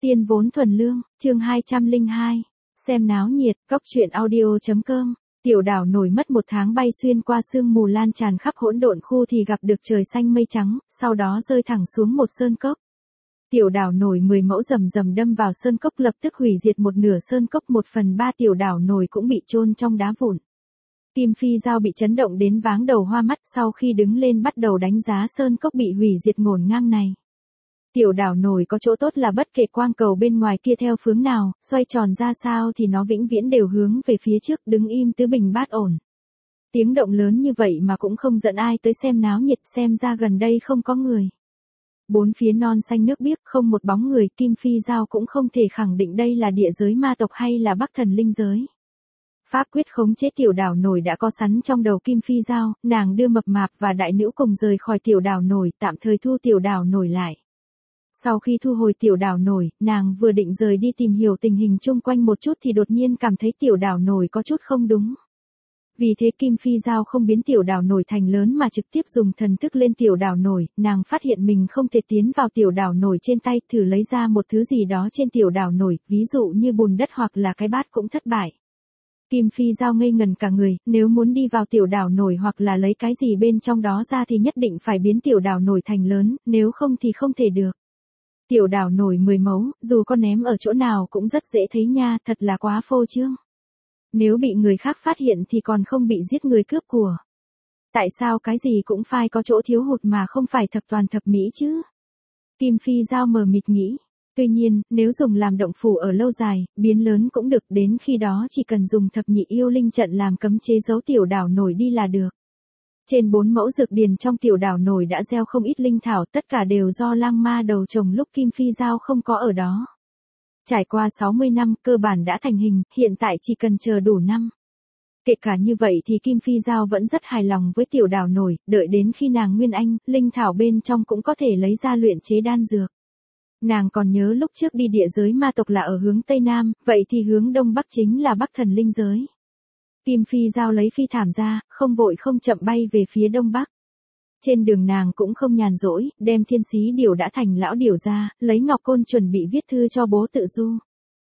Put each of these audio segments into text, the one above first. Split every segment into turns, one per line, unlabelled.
Tiên vốn thuần lương, chương 202. Xem náo nhiệt, cóc truyện audio.com. Tiểu đảo nổi mất 1 tháng bay xuyên qua sương mù lan tràn khắp hỗn độn khu thì gặp được trời xanh mây trắng, sau đó rơi thẳng xuống một sơn cốc. Tiểu đảo nổi 10 mẫu rầm rầm đâm vào sơn cốc lập tức hủy diệt một nửa sơn cốc, 1/3 tiểu đảo nổi cũng bị chôn trong đá vụn. Kim Phi Dao bị chấn động đến váng đầu hoa mắt, sau khi đứng lên bắt đầu đánh giá sơn cốc bị hủy diệt ngổn ngang này. Tiểu đảo nổi có chỗ tốt là bất kể quang cầu bên ngoài kia theo hướng nào, xoay tròn ra sao thì nó vĩnh viễn đều hướng về phía trước, đứng im tứ bình bát ổn. Tiếng động lớn như vậy mà cũng không dẫn ai tới xem náo nhiệt, xem ra gần đây không có người. Bốn phía non xanh nước biếc, không một bóng người, Kim Phi Dao cũng không thể khẳng định đây là địa giới ma tộc hay là Bắc Thần linh giới. Pháp quyết khống chế tiểu đảo nổi đã có sẵn trong đầu Kim Phi Dao, nàng đưa mập mạp và đại nữ cùng rời khỏi tiểu đảo nổi, tạm thời thu tiểu đảo nổi lại. Sau khi thu hồi tiểu đảo nổi, nàng vừa định rời đi tìm hiểu tình hình chung quanh một chút thì đột nhiên cảm thấy tiểu đảo nổi có chút không đúng. Vì thế Kim Phi Dao không biến tiểu đảo nổi thành lớn mà trực tiếp dùng thần thức lên tiểu đảo nổi, nàng phát hiện mình không thể tiến vào tiểu đảo nổi trên tay, thử lấy ra một thứ gì đó trên tiểu đảo nổi, ví dụ như bùn đất hoặc là cái bát cũng thất bại. Kim Phi Dao ngây ngần cả người, nếu muốn đi vào tiểu đảo nổi hoặc là lấy cái gì bên trong đó ra thì nhất định phải biến tiểu đảo nổi thành lớn, nếu không thì không thể được. Tiểu đảo nổi 10 mẫu, dù có ném ở chỗ nào cũng rất dễ thấy nha, thật là quá phô trương. Nếu bị người khác phát hiện thì còn không bị giết người cướp của. Tại sao cái gì cũng phải có chỗ thiếu hụt mà không phải thập toàn thập mỹ chứ? Kim Phi Dao mờ mịt nghĩ. Tuy nhiên, nếu dùng làm động phủ ở lâu dài, biến lớn cũng được, đến khi đó chỉ cần dùng thập nhị yêu linh trận làm cấm chế giấu tiểu đảo nổi đi là được. Trên 4 mẫu dược điền trong tiểu đảo nổi đã gieo không ít linh thảo, tất cả đều do lang ma đầu trồng lúc Kim Phi Dao không có ở đó. Trải qua 60 năm, cơ bản đã thành hình, hiện tại chỉ cần chờ đủ năm. Kể cả như vậy thì Kim Phi Dao vẫn rất hài lòng với tiểu đảo nổi, đợi đến khi nàng nguyên anh, linh thảo bên trong cũng có thể lấy ra luyện chế đan dược. Nàng còn nhớ lúc trước đi địa giới ma tộc là ở hướng Tây Nam, vậy thì hướng Đông Bắc chính là Bắc Thần linh giới. Kim Phi Dao lấy phi thảm ra, không vội không chậm bay về phía Đông Bắc. Trên đường nàng cũng không nhàn rỗi, đem thiên xí điểu đã thành lão điểu ra, lấy ngọc côn chuẩn bị viết thư cho bố Tự Du.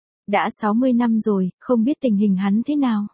Đã 60 năm rồi, không biết tình hình hắn thế nào.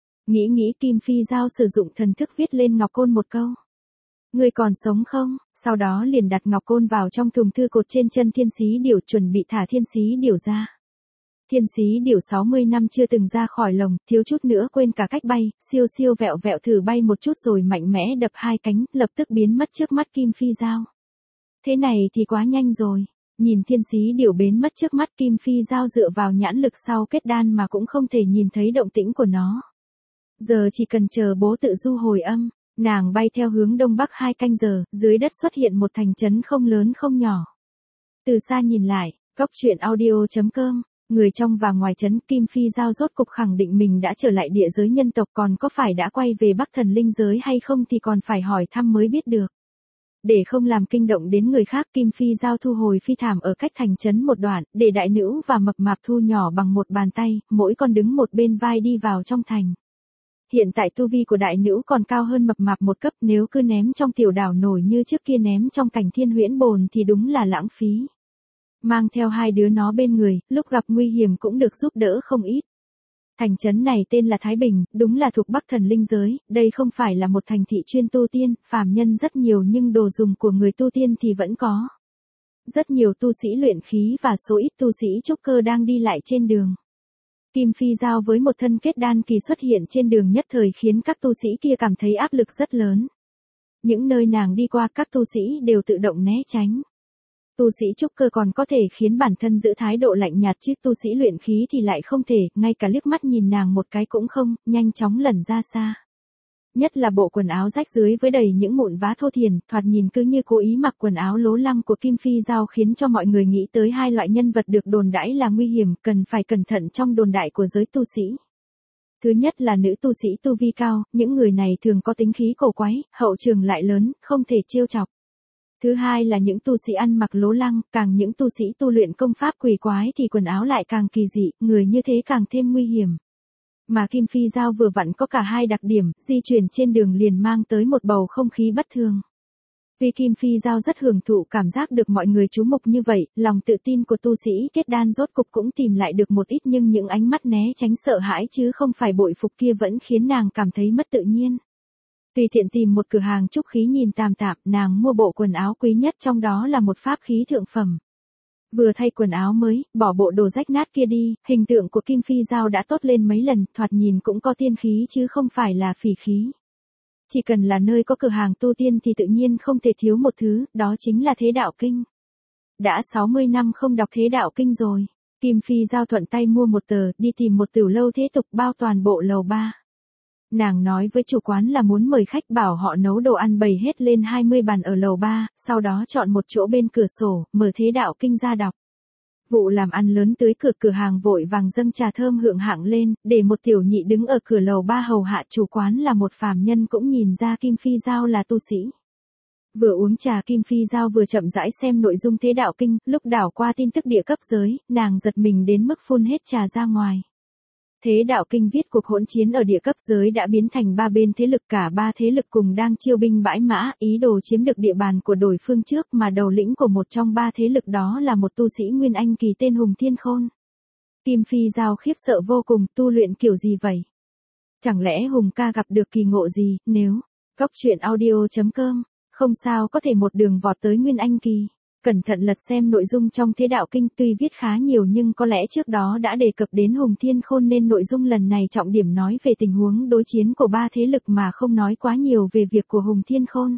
Nghĩ Kim Phi Dao sử dụng thần thức viết lên ngọc côn một câu. Ngươi còn sống không? Sau đó liền đặt ngọc côn vào trong thùng thư cột trên chân thiên xí điểu, chuẩn bị thả thiên xí điểu ra. Thiên xí điểu 60 năm chưa từng ra khỏi lồng, thiếu chút nữa quên cả cách bay, siêu siêu vẹo vẹo thử bay một chút rồi mạnh mẽ đập 2 cánh, lập tức biến mất trước mắt Kim Phi Dao. Thế này thì quá nhanh rồi. Nhìn thiên xí điểu biến mất trước mắt, Kim Phi Dao dựa vào nhãn lực sau kết đan mà cũng không thể nhìn thấy động tĩnh của nó. Giờ chỉ cần chờ bố Tự Du hồi âm. Nàng bay theo hướng Đông Bắc 2 canh giờ, dưới đất xuất hiện một thành trấn không lớn không nhỏ. Từ xa nhìn lại, cóc truyện audio.com, người trong và ngoài trấn, Kim Phi Dao rốt cục khẳng định mình đã trở lại địa giới nhân tộc, còn có phải đã quay về Bắc Thần linh giới hay không thì còn phải hỏi thăm mới biết được. Để không làm kinh động đến người khác, Kim Phi Dao thu hồi phi thảm ở cách thành trấn một đoạn, để đại nữ và mập mạp thu nhỏ bằng một bàn tay, mỗi con đứng một bên vai đi vào trong thành. Hiện tại tu vi của đại nữ còn cao hơn mập mạp một cấp, nếu cứ ném trong tiểu đảo nổi như trước kia ném trong cảnh thiên huyễn bồn thì đúng là lãng phí. Mang theo 2 đứa nó bên người, lúc gặp nguy hiểm cũng được giúp đỡ không ít. Thành trấn này tên là Thái Bình, đúng là thuộc Bắc Thần linh giới, đây không phải là một thành thị chuyên tu tiên, phàm nhân rất nhiều nhưng đồ dùng của người tu tiên thì vẫn có. Rất nhiều tu sĩ luyện khí và số ít tu sĩ trúc cơ đang đi lại trên đường. Kim Phi Dao với một thân kết đan kỳ xuất hiện trên đường nhất thời khiến các tu sĩ kia cảm thấy áp lực rất lớn. Những nơi nàng đi qua các tu sĩ đều tự động né tránh. Tu sĩ trúc cơ còn có thể khiến bản thân giữ thái độ lạnh nhạt chứ tu sĩ luyện khí thì lại không thể, ngay cả liếc mắt nhìn nàng một cái cũng không, nhanh chóng lẩn ra xa. Nhất là bộ quần áo rách rưới với đầy những mụn vá thô thiển, thoạt nhìn cứ như cố ý mặc quần áo lố lăng của Kim Phi Dao khiến cho mọi người nghĩ tới 2 loại nhân vật được đồn đãi là nguy hiểm, cần phải cẩn thận trong đồn đại của giới tu sĩ. Thứ nhất là nữ tu sĩ tu vi cao, những người này thường có tính khí cổ quái, hậu trường lại lớn, không thể trêu chọc. Thứ hai là những tu sĩ ăn mặc lố lăng, càng những tu sĩ tu luyện công pháp quỷ quái thì quần áo lại càng kỳ dị, người như thế càng thêm nguy hiểm. Mà Kim Phi Dao vừa vặn có cả 2 đặc điểm, di chuyển trên đường liền mang tới một bầu không khí bất thường. Tuy Kim Phi Giao rất hưởng thụ cảm giác được mọi người chú mục như vậy, lòng tự tin của tu sĩ kết đan rốt cục cũng tìm lại được một ít, nhưng những ánh mắt né tránh sợ hãi chứ không phải bội phục kia vẫn khiến nàng cảm thấy mất tự nhiên. Tùy tiện tìm một cửa hàng trúc khí nhìn tạm tạm, nàng mua bộ quần áo quý nhất trong đó là một pháp khí thượng phẩm. Vừa thay quần áo mới, bỏ bộ đồ rách nát kia đi, hình tượng của Kim Phi Giao đã tốt lên mấy lần, thoạt nhìn cũng có tiên khí chứ không phải là phỉ khí. Chỉ cần là nơi có cửa hàng tu tiên thì tự nhiên không thể thiếu một thứ, đó chính là Thế Đạo Kinh. Đã 60 năm không đọc Thế Đạo Kinh rồi. Kim Phi Giao thuận tay mua một tờ, đi tìm một tiểu lâu thế tục bao toàn bộ lầu 3. Nàng nói với chủ quán là muốn mời khách, bảo họ nấu đồ ăn bày hết lên 20 bàn ở lầu 3, sau đó chọn một chỗ bên cửa sổ, mở Thế Đạo Kinh ra đọc. Vụ làm ăn lớn tới cửa hàng vội vàng dâng trà thơm hượng hạng lên, để một tiểu nhị đứng ở cửa lầu 3 hầu hạ chủ quán là một phàm nhân cũng nhìn ra Kim Phi Giao là tu sĩ. Vừa uống trà Kim Phi Giao vừa chậm rãi xem nội dung Thế Đạo Kinh, lúc đảo qua tin tức địa cấp giới, nàng giật mình đến mức phun hết trà ra ngoài. Thế Đạo Kinh viết cuộc hỗn chiến ở địa cấp giới đã biến thành ba bên thế lực, cả ba thế lực cùng đang chiêu binh bãi mã, ý đồ chiếm được địa bàn của đối phương trước, mà đầu lĩnh của một trong ba thế lực đó là một tu sĩ Nguyên Anh kỳ tên Hùng Thiên Khôn. Kim Phi Giao khiếp sợ vô cùng, tu luyện kiểu gì vậy? Chẳng lẽ Hùng ca gặp được kỳ ngộ gì, nếu... Cóc truyện audio.com, không sao có thể một đường vọt tới Nguyên Anh kỳ. Cẩn thận lật xem nội dung trong Thế Đạo Kinh, tuy viết khá nhiều nhưng có lẽ trước đó đã đề cập đến Hùng Thiên Khôn nên nội dung lần này trọng điểm nói về tình huống đối chiến của ba thế lực mà không nói quá nhiều về việc của Hùng Thiên Khôn.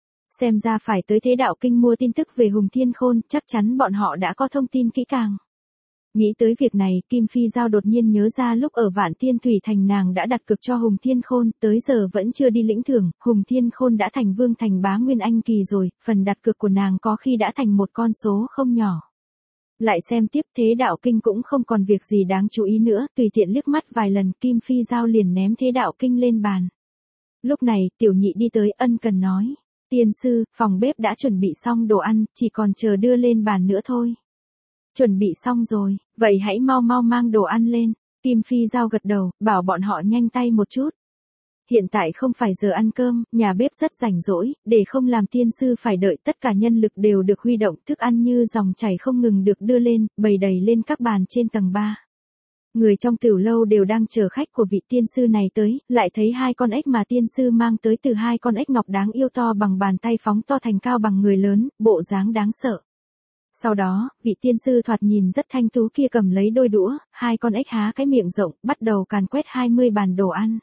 Xem ra phải tới Thế Đạo Kinh mua tin tức về Hùng Thiên Khôn, chắc chắn bọn họ đã có thông tin kỹ càng. Nghĩ tới việc này, Kim Phi Giao đột nhiên nhớ ra lúc ở Vạn Tiên Thủy Thành nàng đã đặt cược cho Hùng Thiên Khôn, tới giờ vẫn chưa đi lĩnh thưởng, Hùng Thiên Khôn đã thành vương thành bá Nguyên Anh kỳ rồi, phần đặt cược của nàng có khi đã thành một con số không nhỏ. Lại xem tiếp Thế Đạo Kinh cũng không còn việc gì đáng chú ý nữa, tùy tiện liếc mắt vài lần Kim Phi Giao liền ném Thế Đạo Kinh lên bàn. Lúc này, tiểu nhị đi tới ân cần nói, tiên sư, phòng bếp đã chuẩn bị xong đồ ăn, chỉ còn chờ đưa lên bàn nữa thôi. Chuẩn bị xong rồi, vậy hãy mau mau mang đồ ăn lên. Kim Phi Giao gật đầu, bảo bọn họ nhanh tay một chút. Hiện tại không phải giờ ăn cơm, nhà bếp rất rảnh rỗi, để không làm tiên sư phải đợi, tất cả nhân lực đều được huy động, thức ăn như dòng chảy không ngừng được đưa lên, bày đầy lên các bàn trên tầng 3. Người trong tiểu lâu đều đang chờ khách của vị tiên sư này tới, lại thấy hai con ếch mà tiên sư mang tới từ hai con ếch ngọc đáng yêu to bằng bàn tay phóng to thành cao bằng người lớn, bộ dáng đáng sợ. Sau đó, vị tiên sư thoạt nhìn rất thanh tú kia cầm lấy đôi đũa, hai con ếch há cái miệng rộng, bắt đầu càn quét 20 bàn đồ ăn.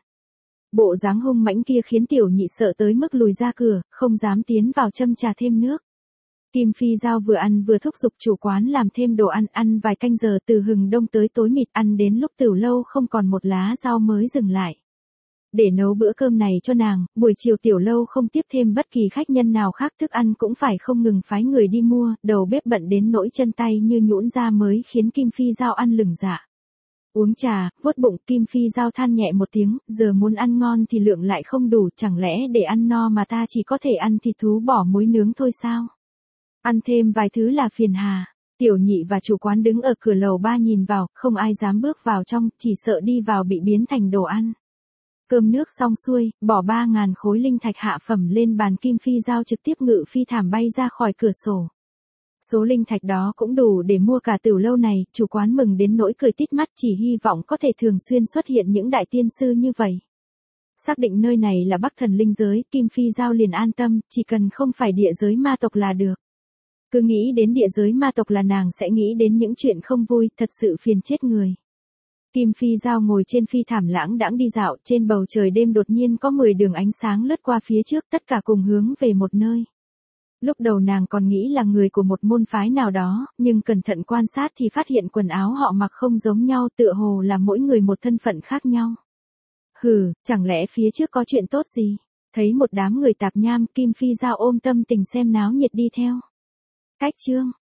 Bộ dáng hung mãnh kia khiến tiểu nhị sợ tới mức lùi ra cửa, không dám tiến vào châm trà thêm nước. Kim Phi Giao vừa ăn vừa thúc giục chủ quán làm thêm đồ ăn, ăn vài canh giờ từ hừng đông tới tối mịt, ăn đến lúc tiểu lâu không còn một lá rau mới dừng lại. Để nấu bữa cơm này cho nàng, buổi chiều tiểu lâu không tiếp thêm bất kỳ khách nhân nào khác, thức ăn cũng phải không ngừng phái người đi mua, đầu bếp bận đến nỗi chân tay như nhũn ra mới khiến Kim Phi Giao ăn lừng dạ. Uống trà, vuốt bụng, Kim Phi Giao than nhẹ một tiếng, giờ muốn ăn ngon thì lượng lại không đủ, chẳng lẽ để ăn no mà ta chỉ có thể ăn thịt thú bỏ muối nướng thôi sao? Ăn thêm vài thứ là phiền hà. Tiểu nhị và chủ quán đứng ở cửa lầu 3 nhìn vào, không ai dám bước vào trong, chỉ sợ đi vào bị biến thành đồ ăn. Cơm nước xong xuôi, bỏ 3.000 khối linh thạch hạ phẩm lên bàn, Kim Phi Giao trực tiếp ngự phi thảm bay ra khỏi cửa sổ. Số linh thạch đó cũng đủ để mua cả tiểu lâu này, chủ quán mừng đến nỗi cười tít mắt, chỉ hy vọng có thể thường xuyên xuất hiện những đại tiên sư như vậy. Xác định nơi này là Bắc Thần linh giới, Kim Phi Giao liền an tâm, chỉ cần không phải địa giới ma tộc là được. Cứ nghĩ đến địa giới ma tộc là nàng sẽ nghĩ đến những chuyện không vui, thật sự phiền chết người. Kim Phi Giao ngồi trên phi thảm lãng đãng đi dạo, trên bầu trời đêm đột nhiên có 10 đường ánh sáng lướt qua phía trước, tất cả cùng hướng về một nơi. Lúc đầu nàng còn nghĩ là người của một môn phái nào đó, nhưng cẩn thận quan sát thì phát hiện quần áo họ mặc không giống nhau, tựa hồ là mỗi người một thân phận khác nhau. Hừ, chẳng lẽ phía trước có chuyện tốt gì? Thấy một đám người tạp nham, Kim Phi Giao ôm tâm tình xem náo nhiệt đi theo. Cách chương